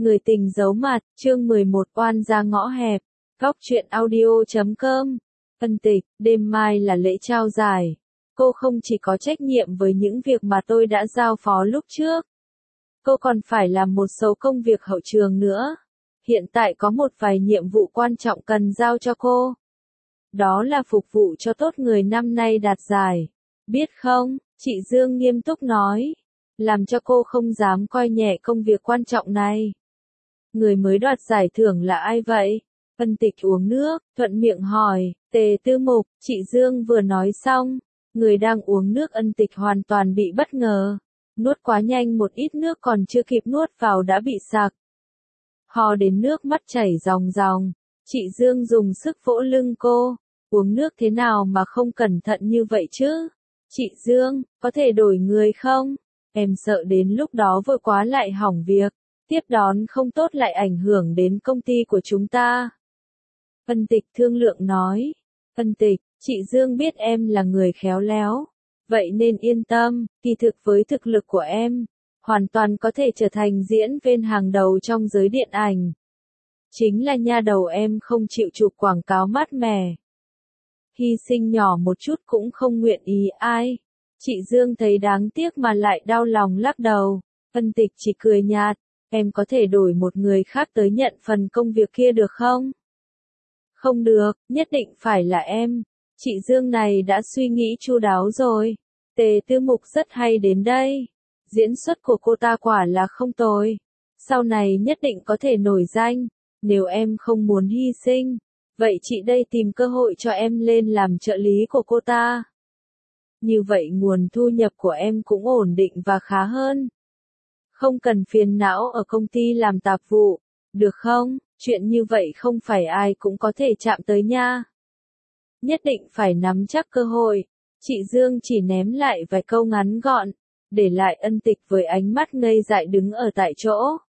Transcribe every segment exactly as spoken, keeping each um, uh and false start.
Người tình giấu mặt, chương mười một oan ra ngõ hẹp, góc truyện audio chấm com. Ân Tịch, đêm mai là lễ trao giải. Cô không chỉ có trách nhiệm với những việc mà tôi đã giao phó lúc trước. Cô còn phải làm một số công việc hậu trường nữa. Hiện tại có một vài nhiệm vụ quan trọng cần giao cho cô. Đó là phục vụ cho tốt người năm nay đạt giải. Biết không, chị Dương nghiêm túc nói. Làm cho cô không dám coi nhẹ công việc quan trọng này. Người mới đoạt giải thưởng là ai vậy? Ân Tịch uống nước, thuận miệng hỏi, Tề Tư Mục, chị Dương vừa nói xong. Người đang uống nước Ân Tịch hoàn toàn bị bất ngờ. Nuốt quá nhanh một ít nước còn chưa kịp nuốt vào đã bị sặc. Ho đến nước mắt chảy ròng ròng. Chị Dương dùng sức vỗ lưng cô. Uống nước thế nào mà không cẩn thận như vậy chứ? Chị Dương, có thể đổi người không? Em sợ đến lúc đó vội quá lại hỏng việc. Tiếp đón không tốt lại ảnh hưởng đến công ty của chúng ta. Ân Tịch thương lượng nói. Ân Tịch, chị Dương biết em là người khéo léo. Vậy nên yên tâm, kỳ thực với thực lực của em, hoàn toàn có thể trở thành diễn viên hàng đầu trong giới điện ảnh. Chính là nha đầu em không chịu chụp quảng cáo mát mẻ. Hy sinh nhỏ một chút cũng không nguyện ý ai. Chị Dương thấy đáng tiếc mà lại đau lòng lắc đầu. Ân Tịch chỉ cười nhạt. Em có thể đổi một người khác tới nhận phần công việc kia được không? Không được, nhất định phải là em. Chị Dương này đã suy nghĩ chu đáo rồi. Tề Tư Mục rất hay đến đây. Diễn xuất của cô ta quả là không tồi. Sau này nhất định có thể nổi danh. Nếu em không muốn hy sinh, vậy chị đây tìm cơ hội cho em lên làm trợ lý của cô ta. Như vậy nguồn thu nhập của em cũng ổn định và khá hơn. Không cần phiền não ở công ty làm tạp vụ, được không? Chuyện như vậy không phải ai cũng có thể chạm tới nha. Nhất định phải nắm chắc cơ hội. Chị Dương chỉ ném lại vài câu ngắn gọn, để lại Ân Tịch với ánh mắt ngây dại đứng ở tại chỗ.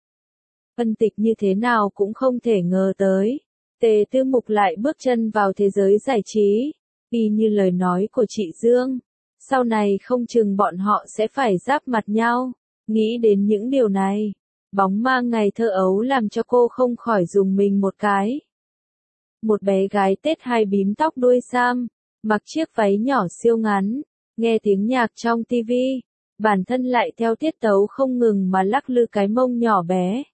Ân Tịch như thế nào cũng không thể ngờ tới. Tề Tư Mục lại bước chân vào thế giới giải trí, y như lời nói của chị Dương. Sau này không chừng bọn họ sẽ phải giáp mặt nhau. Nghĩ đến những điều này, bóng ma ngày thơ ấu làm cho cô không khỏi dùng mình một cái. Một bé gái Tết hai bím tóc đuôi sam, mặc chiếc váy nhỏ siêu ngắn, nghe tiếng nhạc trong tivi, bản thân lại theo tiết tấu không ngừng mà lắc lư cái mông nhỏ bé.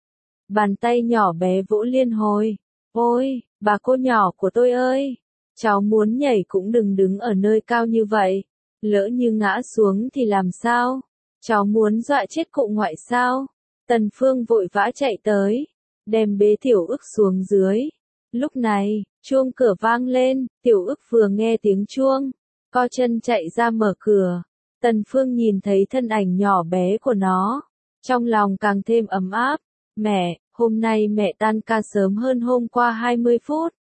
Bàn tay nhỏ bé vỗ liên hồi, ôi, bà cô nhỏ của tôi ơi, cháu muốn nhảy cũng đừng đứng ở nơi cao như vậy, lỡ như ngã xuống thì làm sao? Cháu muốn dọa chết cụ ngoại sao? Tần Phương vội vã chạy tới, đem bế Tiểu Ức xuống dưới. Lúc này, chuông cửa vang lên, Tiểu Ức vừa nghe tiếng chuông, co chân chạy ra mở cửa. Tần Phương nhìn thấy thân ảnh nhỏ bé của nó, trong lòng càng thêm ấm áp. Mẹ, hôm nay mẹ tan ca sớm hơn hôm qua hai mươi phút.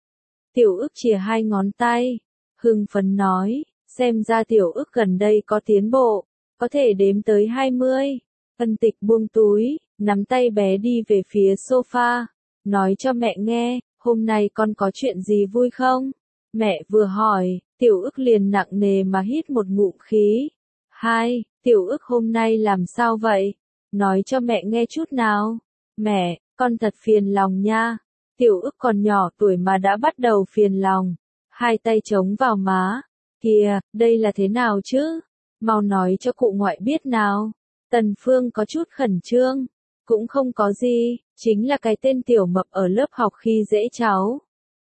Tiểu Ức chìa hai ngón tay, hưng phấn nói, xem ra Tiểu Ức gần đây có tiến bộ. Có thể đếm tới hai mươi. Ân Tịch buông túi, nắm tay bé đi về phía sofa, nói cho mẹ nghe, hôm nay con có chuyện gì vui không? Mẹ vừa hỏi, Tiểu Ức liền nặng nề mà hít một ngụm khí. Hai, Tiểu Ức hôm nay làm sao vậy? Nói cho mẹ nghe chút nào. Mẹ, con thật phiền lòng nha. Tiểu Ức còn nhỏ tuổi mà đã bắt đầu phiền lòng. Hai tay chống vào má. Kìa, đây là thế nào chứ? Mau nói cho cụ ngoại biết nào. Tần Phương có chút khẩn trương. Cũng không có gì, chính là cái tên tiểu mập ở lớp học khi dễ cháu.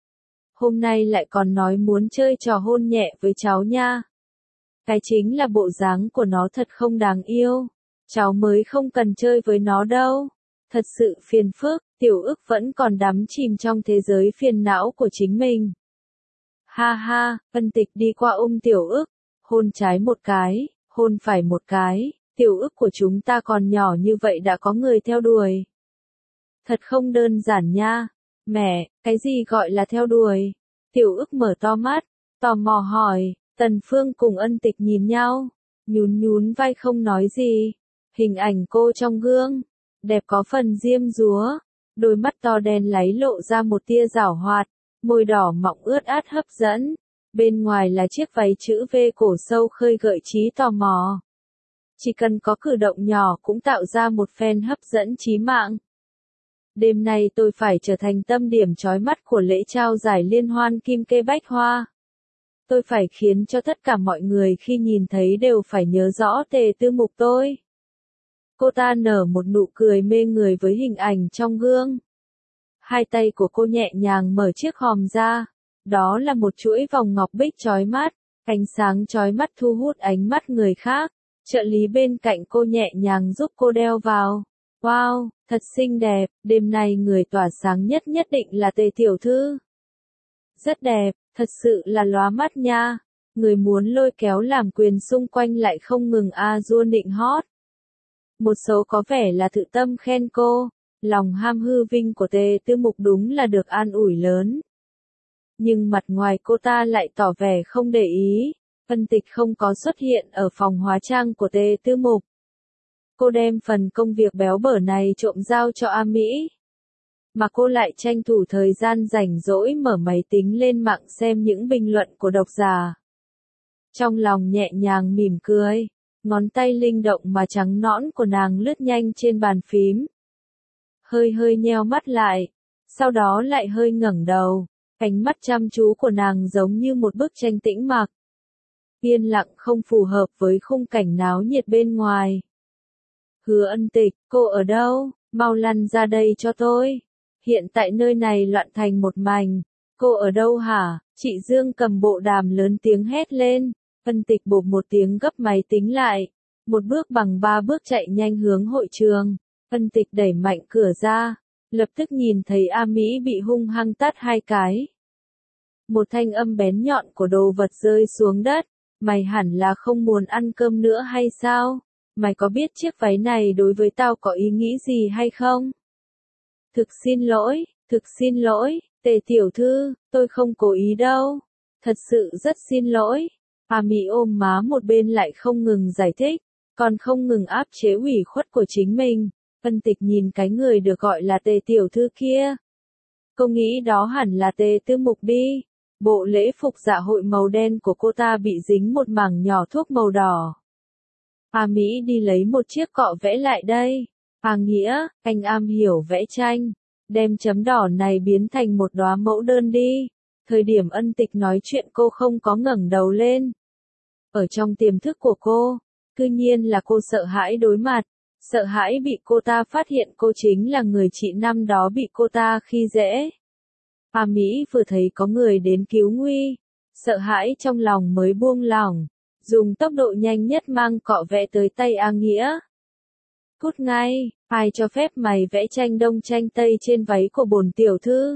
Hôm nay lại còn nói muốn chơi trò hôn nhẹ với cháu nha. Cái chính là bộ dáng của nó thật không đáng yêu. Cháu mới không cần chơi với nó đâu. Thật sự phiền phức, Tiểu Ức vẫn còn đắm chìm trong thế giới phiền não của chính mình. Ha ha, Ân Tịch đi qua ôm Tiểu Ức. Hôn trái một cái, hôn phải một cái, Tiểu Ức của chúng ta còn nhỏ như vậy đã có người theo đuổi. Thật không đơn giản nha. Mẹ, cái gì gọi là theo đuổi? Tiểu Ức mở to mắt, tò mò hỏi. Tần Phương cùng Ân Tịch nhìn nhau, nhún nhún vai không nói gì. Hình ảnh cô trong gương, đẹp có phần diêm dúa, đôi mắt to đen láy lộ ra một tia giảo hoạt, môi đỏ mọng ướt át hấp dẫn. Bên ngoài là chiếc váy chữ V cổ sâu khơi gợi trí tò mò. Chỉ cần có cử động nhỏ cũng tạo ra một phen hấp dẫn trí mạng. Đêm nay tôi phải trở thành tâm điểm chói mắt của lễ trao giải liên hoan Kim Kê Bách Hoa. Tôi phải khiến cho tất cả mọi người khi nhìn thấy đều phải nhớ rõ Tề Tư Mục tôi. Cô ta nở một nụ cười mê người với hình ảnh trong gương. Hai tay của cô nhẹ nhàng mở chiếc hòm ra. Đó là một chuỗi vòng ngọc bích chói mắt, ánh sáng chói mắt thu hút ánh mắt người khác. Trợ lý bên cạnh cô nhẹ nhàng giúp cô đeo vào. Wow, thật xinh đẹp, đêm nay người tỏa sáng nhất nhất định là Tề tiểu thư. Rất đẹp, thật sự là lóa mắt nha. Người muốn lôi kéo làm quyền xung quanh lại không ngừng a dua nịnh hót. Một số có vẻ là tự tâm khen cô, lòng ham hư vinh của Tề Tư Mục đúng là được an ủi lớn. Nhưng mặt ngoài cô ta lại tỏ vẻ không để ý. Vân Tịch không có xuất hiện ở phòng hóa trang của Tề Tư Mục. Cô đem phần công việc béo bở này trộm giao cho A Mỹ. Mà cô lại tranh thủ thời gian rảnh rỗi mở máy tính lên mạng xem những bình luận của độc giả. Trong lòng nhẹ nhàng mỉm cười, ngón tay linh động mà trắng nõn của nàng lướt nhanh trên bàn phím. Hơi hơi nheo mắt lại, sau đó lại hơi ngẩng đầu, ánh mắt chăm chú của nàng giống như một bức tranh tĩnh mặc. Yên lặng không phù hợp với khung cảnh náo nhiệt bên ngoài. Hứa Ân Tịch, cô ở đâu? Mau lăn ra đây cho tôi. Hiện tại nơi này loạn thành một mảnh. Cô ở đâu hả? Chị Dương cầm bộ đàm lớn tiếng hét lên. Ân Tịch bộp một tiếng gấp máy tính lại. Một bước bằng ba bước chạy nhanh hướng hội trường. Ân Tịch đẩy mạnh cửa ra. Lập tức nhìn thấy A Mỹ bị hung hăng tát hai cái. Một thanh âm bén nhọn của đồ vật rơi xuống đất. Mày hẳn là không muốn ăn cơm nữa hay sao? Mày có biết chiếc váy này đối với tao có ý nghĩ gì hay không? Thực xin lỗi, thực xin lỗi, Tề tiểu thư, tôi không cố ý đâu. Thật sự rất xin lỗi. A Mỹ ôm má một bên lại không ngừng giải thích, còn không ngừng áp chế ủy khuất của chính mình. Vân Tịch nhìn cái người được gọi là Tề tiểu thư kia. Cô nghĩ đó hẳn là Tề Tư Mục đi. Bộ lễ phục dạ hội màu đen của cô ta bị dính một mảng nhỏ thuốc màu đỏ. A Mỹ đi lấy một chiếc cọ vẽ lại đây. A Nghĩa, anh am hiểu vẽ tranh. Đem chấm đỏ này biến thành một đóa mẫu đơn đi. Thời điểm Ân Tịch nói chuyện cô không có ngẩng đầu lên. Ở trong tiềm thức của cô, tự nhiên là cô sợ hãi đối mặt. Sợ hãi bị cô ta phát hiện cô chính là người chị năm đó bị cô ta khi dễ. A Mỹ vừa thấy có người đến cứu nguy. Sợ hãi trong lòng mới buông lỏng. Dùng tốc độ nhanh nhất mang cọ vẽ tới tay A Nghĩa. Cút ngay, ai cho phép mày vẽ tranh đông tranh tây trên váy của bổn tiểu thư?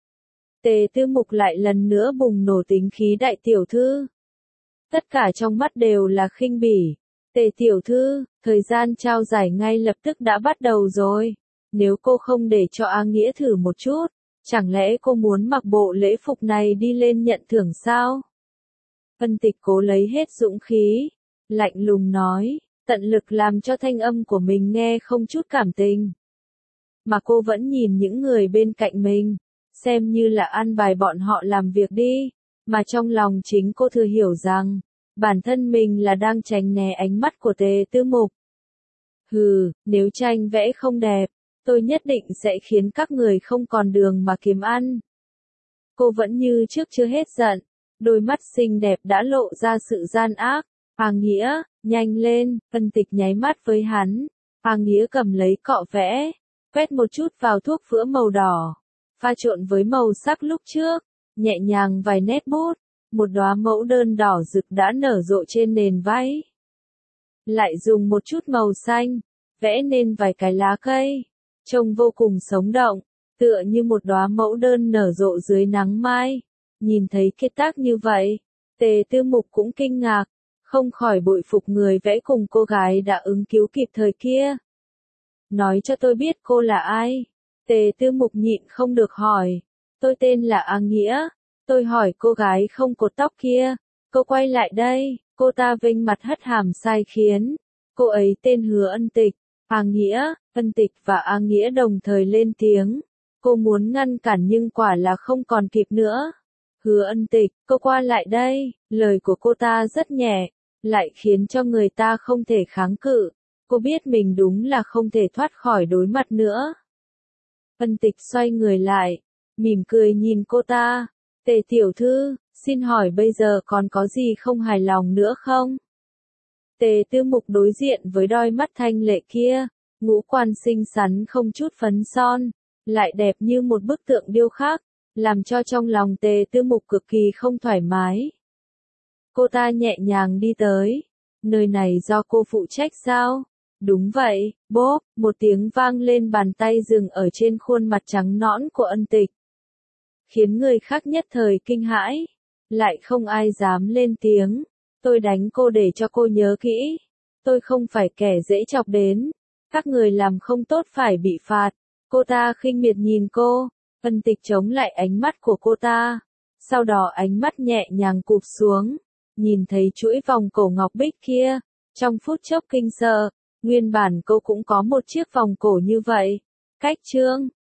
Tề Tư Mục lại lần nữa bùng nổ tính khí đại tiểu thư. Tất cả trong mắt đều là khinh bỉ. Tề tiểu thư, thời gian trao giải ngay lập tức đã bắt đầu rồi. Nếu cô không để cho A Nghĩa thử một chút, chẳng lẽ cô muốn mặc bộ lễ phục này đi lên nhận thưởng sao? Vân Tịch cố lấy hết dũng khí, lạnh lùng nói, tận lực làm cho thanh âm của mình nghe không chút cảm tình. Mà cô vẫn nhìn những người bên cạnh mình, xem như là an bài bọn họ làm việc đi, mà trong lòng chính cô thừa hiểu rằng, bản thân mình là đang tránh né ánh mắt của Tề Tư Mục. Hừ, nếu tranh vẽ không đẹp, tôi nhất định sẽ khiến các người không còn đường mà kiếm ăn. Cô vẫn như trước chưa hết giận. Đôi mắt xinh đẹp đã lộ ra sự gian ác. A Nghĩa, nhanh lên, Vân Tịch nháy mắt với hắn. A Nghĩa cầm lấy cọ vẽ, quét một chút vào thuốc phữa màu đỏ, pha trộn với màu sắc lúc trước, nhẹ nhàng vài nét bút, một đóa mẫu đơn đỏ rực đã nở rộ trên nền váy. Lại dùng một chút màu xanh, vẽ nên vài cái lá cây, trông vô cùng sống động, tựa như một đóa mẫu đơn nở rộ dưới nắng mai. Nhìn thấy kết tác như vậy, Tề Tư Mục cũng kinh ngạc, không khỏi bội phục người vẽ cùng cô gái đã ứng cứu kịp thời kia. Nói cho tôi biết cô là ai? Tề Tư Mục nhịn không được hỏi. Tôi tên là A Nghĩa. Tôi hỏi cô gái không cột tóc kia. Cô quay lại đây, cô ta vênh mặt hất hàm sai khiến. Cô ấy tên Hứa Ân Tịch. A Nghĩa, Ân Tịch và A Nghĩa đồng thời lên tiếng. Cô muốn ngăn cản nhưng quả là không còn kịp nữa. Hứa Ân Tịch, cô qua lại đây, lời của cô ta rất nhẹ, lại khiến cho người ta không thể kháng cự. Cô biết mình đúng là không thể thoát khỏi đối mặt nữa. Ân Tịch xoay người lại, mỉm cười nhìn cô ta. Tề tiểu thư, xin hỏi bây giờ còn có gì không hài lòng nữa không? Tề Tư Mục đối diện với đôi mắt thanh lệ kia, ngũ quan xinh xắn không chút phấn son, lại đẹp như một bức tượng điêu khắc, làm cho trong lòng Tề Tư Mục cực kỳ không thoải mái. Cô ta nhẹ nhàng đi tới, nơi này do cô phụ trách sao? Đúng vậy, bốp, một tiếng vang lên, bàn tay dừng ở trên khuôn mặt trắng nõn của Ân Tịch. Khiến người khác nhất thời kinh hãi, lại không ai dám lên tiếng. Tôi đánh cô để cho cô nhớ kỹ, tôi không phải kẻ dễ chọc đến, các người làm không tốt phải bị phạt. Cô ta khinh miệt nhìn cô, Ân Tịch chống lại ánh mắt của cô ta, sau đó ánh mắt nhẹ nhàng cụp xuống, nhìn thấy chuỗi vòng cổ ngọc bích kia, trong phút chốc kinh sợ, nguyên bản cô cũng có một chiếc vòng cổ như vậy. Cách chương